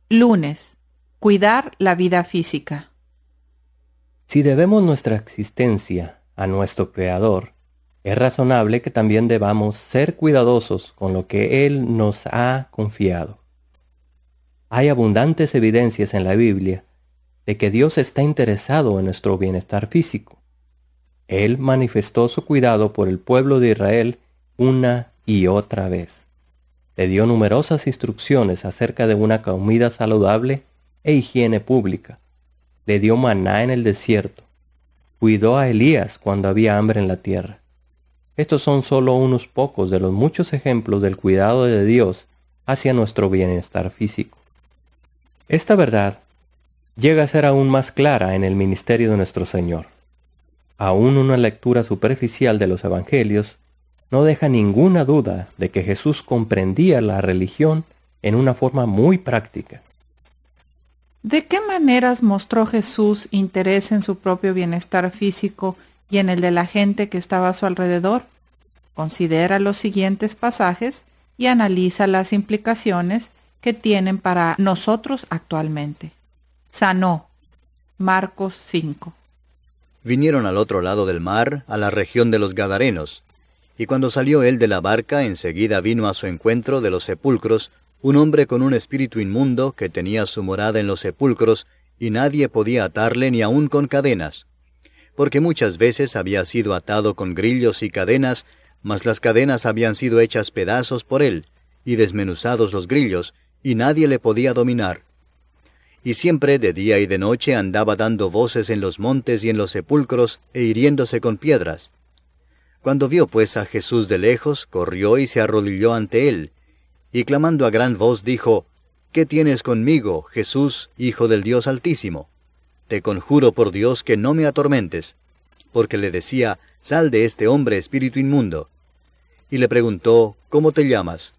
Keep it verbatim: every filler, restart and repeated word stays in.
Lunes. Cuidar la vida física. Si debemos nuestra existencia a nuestro Creador, es razonable que también debamos ser cuidadosos con lo que Él nos ha confiado. Hay abundantes evidencias en la Biblia de que Dios está interesado en nuestro bienestar físico. Él manifestó su cuidado por el pueblo de Israel una y otra vez. Le dio numerosas instrucciones acerca de una comida saludable e higiene pública. Le dio maná en el desierto. Cuidó a Elías cuando había hambre en la tierra. Estos son solo unos pocos de los muchos ejemplos del cuidado de Dios hacia nuestro bienestar físico. Esta verdad llega a ser aún más clara en el ministerio de nuestro Señor. Aún una lectura superficial de los evangelios no deja ninguna duda de que Jesús comprendía la religión en una forma muy práctica. ¿De qué maneras mostró Jesús interés en su propio bienestar físico y en el de la gente que estaba a su alrededor? Considera los siguientes pasajes y analiza las implicaciones que tienen para nosotros actualmente. Sanó. Marcos cinco. Vinieron al otro lado del mar, a la región de los Gadarenos, y cuando salió él de la barca, enseguida vino a su encuentro de los sepulcros un hombre con un espíritu inmundo que tenía su morada en los sepulcros, y nadie podía atarle ni aun con cadenas, porque muchas veces había sido atado con grillos y cadenas, mas las cadenas habían sido hechas pedazos por él, y desmenuzados los grillos, y nadie le podía dominar. Y siempre de día y de noche andaba dando voces en los montes y en los sepulcros, e hiriéndose con piedras. Cuando vio pues a Jesús de lejos, corrió y se arrodilló ante él, y clamando a gran voz dijo: ¿Qué tienes conmigo, Jesús, Hijo del Dios Altísimo? Te conjuro por Dios que no me atormentes. Porque le decía: Sal de este hombre, espíritu inmundo. Y le preguntó: ¿Cómo te llamas?